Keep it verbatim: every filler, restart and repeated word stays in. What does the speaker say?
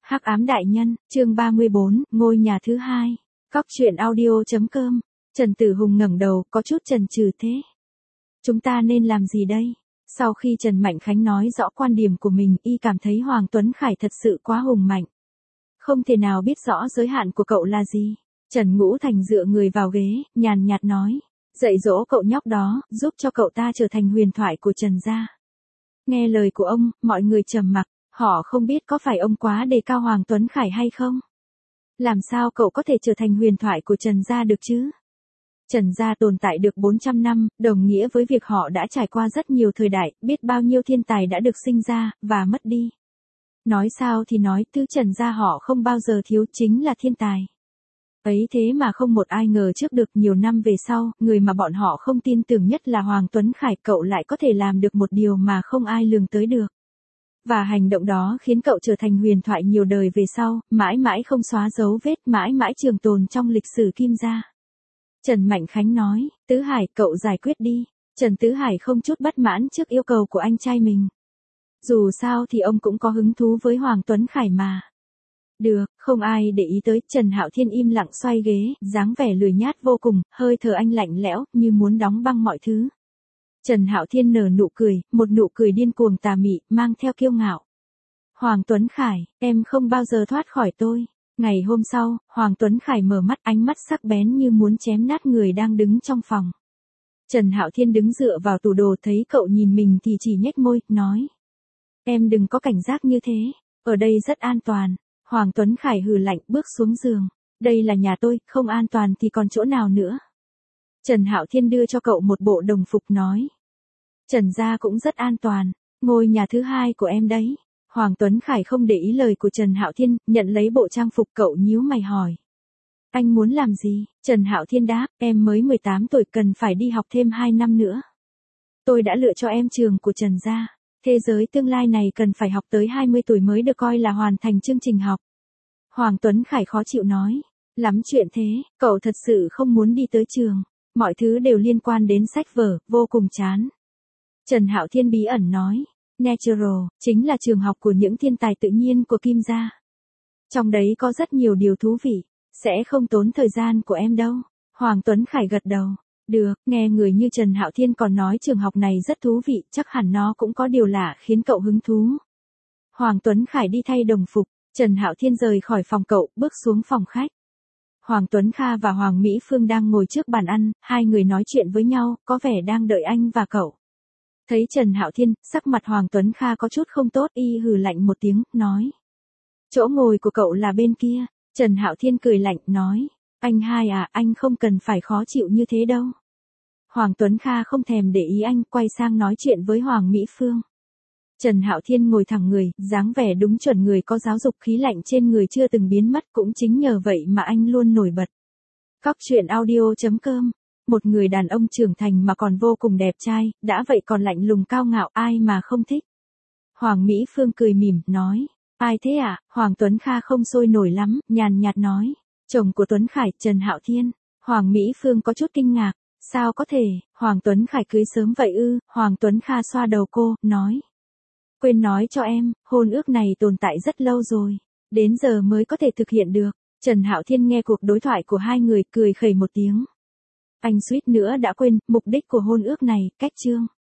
Hắc ám đại nhân, chương ba mươi bốn, ngôi nhà thứ hai. Cóc truyện audio.com. Trần Tử Hùng ngẩng đầu, có chút chần chừ thế. Chúng ta nên làm gì đây? Sau khi Trần Mạnh Khánh nói rõ quan điểm của mình, y cảm thấy Hoàng Tuấn Khải thật sự quá hùng mạnh. Không thể nào biết rõ giới hạn của cậu là gì. Trần Ngũ Thành dựa người vào ghế, nhàn nhạt nói. Dạy dỗ cậu nhóc đó, giúp cho cậu ta trở thành huyền thoại của Trần gia. Nghe lời của ông, mọi người trầm mặc. Họ không biết có phải ông quá đề cao Hoàng Tuấn Khải hay không? Làm sao cậu có thể trở thành huyền thoại của Trần gia được chứ? Trần gia tồn tại được bốn trăm năm, đồng nghĩa với việc họ đã trải qua rất nhiều thời đại, biết bao nhiêu thiên tài đã được sinh ra, và mất đi. Nói sao thì nói, tứ Trần gia họ không bao giờ thiếu, chính là thiên tài. Ấy thế mà không một ai ngờ trước được, nhiều năm về sau, người mà bọn họ không tin tưởng nhất là Hoàng Tuấn Khải, cậu lại có thể làm được một điều mà không ai lường tới được. Và hành động đó khiến cậu trở thành huyền thoại nhiều đời về sau, mãi mãi không xóa dấu vết, mãi mãi trường tồn trong lịch sử Kim gia. Trần Mạnh Khánh nói, Tứ Hải, cậu giải quyết đi. Trần Tứ Hải không chút bất mãn trước yêu cầu của anh trai mình. Dù sao thì ông cũng có hứng thú với Hoàng Tuấn Khải mà. Được, không ai để ý tới. Trần Hạo Thiên im lặng xoay ghế, dáng vẻ lười nhát vô cùng, hơi thở anh lạnh lẽo, như muốn đóng băng mọi thứ. Trần Hạo Thiên nở nụ cười, một nụ cười điên cuồng tà mị, mang theo kiêu ngạo. Hoàng Tuấn Khải, em không bao giờ thoát khỏi tôi. Ngày hôm sau, Hoàng Tuấn Khải mở mắt, ánh mắt sắc bén như muốn chém nát người đang đứng trong phòng. Trần Hạo Thiên đứng dựa vào tủ đồ, thấy cậu nhìn mình thì chỉ nhếch môi, nói. Em đừng có cảnh giác như thế, ở đây rất an toàn. Hoàng Tuấn Khải hừ lạnh, bước xuống giường. Đây là nhà tôi, không an toàn thì còn chỗ nào nữa. Trần Hạo Thiên đưa cho cậu một bộ đồng phục, nói. Trần gia cũng rất an toàn, ngôi nhà thứ hai của em đấy. Hoàng Tuấn Khải không để ý lời của Trần Hạo Thiên, nhận lấy bộ trang phục, cậu nhíu mày hỏi. Anh muốn làm gì? Trần Hạo Thiên đáp, em mới mười tám tuổi, cần phải đi học thêm hai năm nữa. Tôi đã lựa cho em trường của Trần gia. Thế giới tương lai này cần phải học tới hai mươi tuổi mới được coi là hoàn thành chương trình học. Hoàng Tuấn Khải khó chịu nói. Lắm chuyện thế, cậu thật sự không muốn đi tới trường. Mọi thứ đều liên quan đến sách vở, vô cùng chán. Trần Hạo Thiên bí ẩn nói. Natural, chính là trường học của những thiên tài tự nhiên của Kim gia. Trong đấy có rất nhiều điều thú vị, sẽ không tốn thời gian của em đâu. Hoàng Tuấn Khải gật đầu. Được, nghe người như Trần Hạo Thiên còn nói trường học này rất thú vị, chắc hẳn nó cũng có điều lạ khiến cậu hứng thú. Hoàng Tuấn Khải đi thay đồng phục, Trần Hạo Thiên rời khỏi phòng cậu, bước xuống phòng khách. Hoàng Tuấn Kha và Hoàng Mỹ Phương đang ngồi trước bàn ăn, hai người nói chuyện với nhau, có vẻ đang đợi anh và cậu. Thấy Trần Hạo Thiên, sắc mặt Hoàng Tuấn Kha có chút không tốt, y hừ lạnh một tiếng, nói. Chỗ ngồi của cậu là bên kia. Trần Hạo Thiên cười lạnh, nói. Anh hai à, anh không cần phải khó chịu như thế đâu. Hoàng Tuấn Kha không thèm để ý anh, quay sang nói chuyện với Hoàng Mỹ Phương. Trần Hạo Thiên ngồi thẳng người, dáng vẻ đúng chuẩn người có giáo dục, khí lạnh trên người chưa từng biến mất, cũng chính nhờ vậy mà anh luôn nổi bật. Cóc truyện audio.com. Một người đàn ông trưởng thành mà còn vô cùng đẹp trai, đã vậy còn lạnh lùng cao ngạo, ai mà không thích. Hoàng Mỹ Phương cười mỉm, nói. Ai thế ạ? À? Hoàng Tuấn Kha không sôi nổi lắm, nhàn nhạt nói. Chồng của Tuấn Khải, Trần Hạo Thiên. Hoàng Mỹ Phương có chút kinh ngạc. Sao có thể, Hoàng Tuấn Khải cưới sớm vậy ư? Hoàng Tuấn Kha xoa đầu cô, nói. Quên nói cho em, hôn ước này tồn tại rất lâu rồi. Đến giờ mới có thể thực hiện được. Trần Hạo Thiên nghe cuộc đối thoại của hai người, cười khẩy một tiếng. Anh suýt nữa đã quên, mục đích của hôn ước này, cách chương.